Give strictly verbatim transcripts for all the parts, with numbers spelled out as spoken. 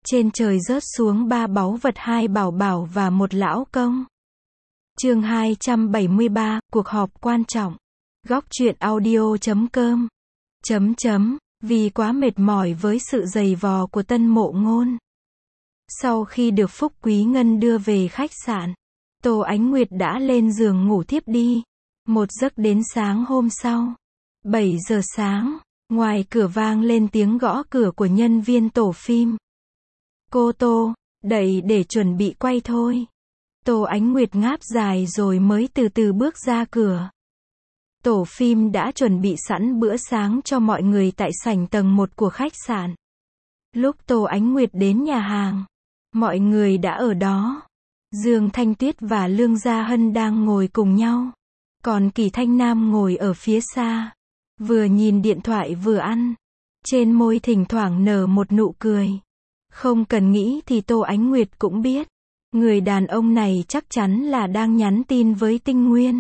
Trên trời rớt xuống ba báu vật, hai bảo bảo và một lão công. Chương hai trăm bảy mươi ba, cuộc họp quan trọng. Góc truyện audio chấm com. Chấm chấm, vì quá mệt mỏi với sự giày vò của Tân Mộ Ngôn. Sau khi được Phúc Quý Ngân đưa về khách sạn, Tô Ánh Nguyệt đã lên giường ngủ thiếp đi. Một giấc đến sáng hôm sau. bảy giờ sáng, ngoài cửa vang lên tiếng gõ cửa của nhân viên tổ phim. Cô Tô, đẩy để chuẩn bị quay thôi. Tô Ánh Nguyệt ngáp dài rồi mới từ từ bước ra cửa. Tổ phim đã chuẩn bị sẵn bữa sáng cho mọi người tại sảnh tầng một của khách sạn. Lúc Tô Ánh Nguyệt đến nhà hàng, mọi người đã ở đó. Dương Thanh Tuyết và Lương Gia Hân đang ngồi cùng nhau. Còn Kỳ Thanh Nam ngồi ở phía xa. Vừa nhìn điện thoại vừa ăn. Trên môi thỉnh thoảng nở một nụ cười. Không cần nghĩ thì Tô Ánh Nguyệt cũng biết. Người đàn ông này chắc chắn là đang nhắn tin với Tinh Nguyên.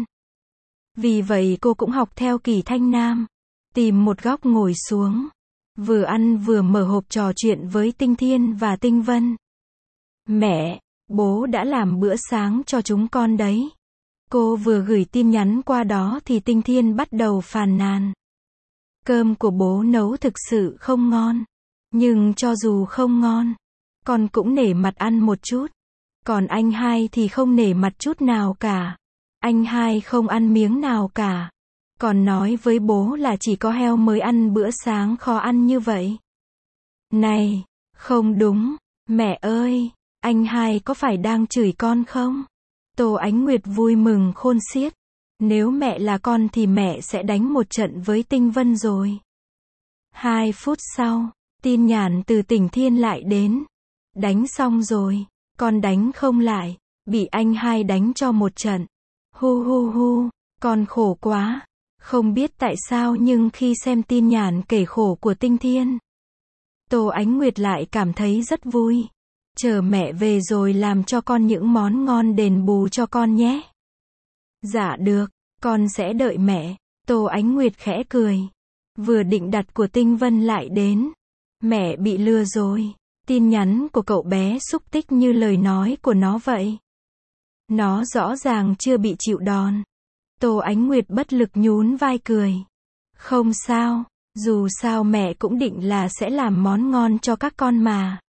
Vì vậy cô cũng học theo Kỳ Thanh Nam. Tìm một góc ngồi xuống. Vừa ăn vừa mở hộp trò chuyện với Tinh Thiên và Tinh Vân. Mẹ, bố đã làm bữa sáng cho chúng con đấy. Cô vừa gửi tin nhắn qua đó thì Tinh Thiên bắt đầu phàn nàn. Cơm của bố nấu thực sự không ngon. Nhưng cho dù không ngon, con cũng nể mặt ăn một chút. Còn anh hai thì không nể mặt chút nào cả. Anh hai không ăn miếng nào cả. Còn nói với bố là chỉ có heo mới ăn bữa sáng khó ăn như vậy. Này, không đúng, mẹ ơi, anh hai có phải đang chửi con không? Tô Ánh Nguyệt vui mừng khôn xiết. Nếu mẹ là con thì mẹ sẽ đánh một trận với Tinh Vân rồi. Hai phút sau, tin nhắn từ Tỉnh Thiên lại đến. Đánh xong rồi, con đánh không lại, bị anh hai đánh cho một trận. Hu hu hu, con khổ quá. Không biết tại sao nhưng khi xem tin nhắn kể khổ của Tinh Thiên, Tô Ánh Nguyệt lại cảm thấy rất vui. Chờ mẹ về rồi làm cho con những món ngon đền bù cho con nhé. Dạ được, con sẽ đợi mẹ. Tô Ánh Nguyệt khẽ cười. Vừa định đặt của Tinh Vân lại đến. Mẹ bị lừa rồi. Tin nhắn của cậu bé xúc tích như lời nói của nó vậy. Nó rõ ràng chưa bị chịu đòn. Tô Ánh Nguyệt bất lực nhún vai cười. Không sao, dù sao mẹ cũng định là sẽ làm món ngon cho các con mà.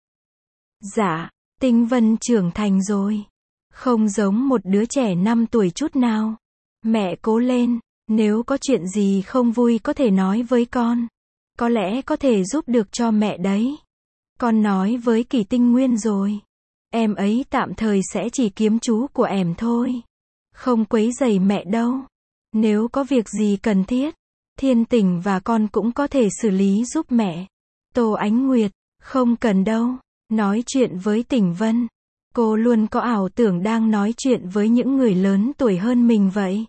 Dạ, Tinh Vân trưởng thành rồi. Không giống một đứa trẻ năm tuổi chút nào. Mẹ cố lên, nếu có chuyện gì không vui có thể nói với con. Có lẽ có thể giúp được cho mẹ đấy. Con nói với Kỳ Tinh Nguyên rồi. Em ấy tạm thời sẽ chỉ kiếm chú của em thôi. Không quấy rầy mẹ đâu. Nếu có việc gì cần thiết, Thiên Tình và con cũng có thể xử lý giúp mẹ. Tô Ánh Nguyệt, không cần đâu. Nói chuyện với Tỉnh Vân. Cô luôn có ảo tưởng đang nói chuyện với những người lớn tuổi hơn mình vậy.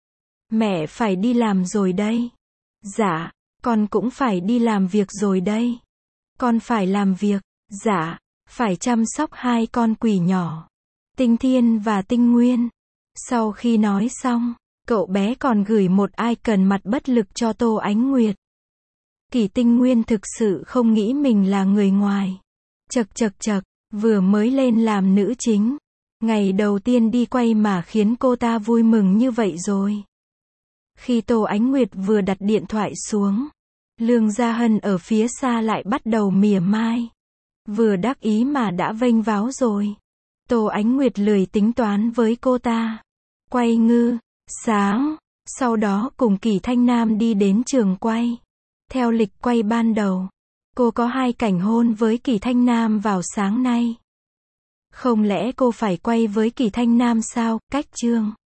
Mẹ phải đi làm rồi đây. Dạ, con cũng phải đi làm việc rồi đây. Con phải làm việc. Dạ, phải chăm sóc hai con quỷ nhỏ. Tinh Thiên và Tinh Nguyên. Sau khi nói xong, cậu bé còn gửi một icon mặt bất lực cho Tô Ánh Nguyệt. Kỳ Tinh Nguyên thực sự không nghĩ mình là người ngoài. Chật chật chật, vừa mới lên làm nữ chính. Ngày đầu tiên đi quay mà khiến cô ta vui mừng như vậy rồi. Khi Tô Ánh Nguyệt vừa đặt điện thoại xuống, Lương Gia Hân ở phía xa lại bắt đầu mỉa mai. Vừa đắc ý mà đã vênh váo rồi. Tô Ánh Nguyệt lười tính toán với cô ta. Quay ngư, sáng, sau đó cùng Kỳ Thanh Nam đi đến trường quay. Theo lịch quay ban đầu, cô có hai cảnh hôn với Kỳ Thanh Nam vào sáng nay. Không lẽ cô phải quay với Kỳ Thanh Nam sao? Cách chương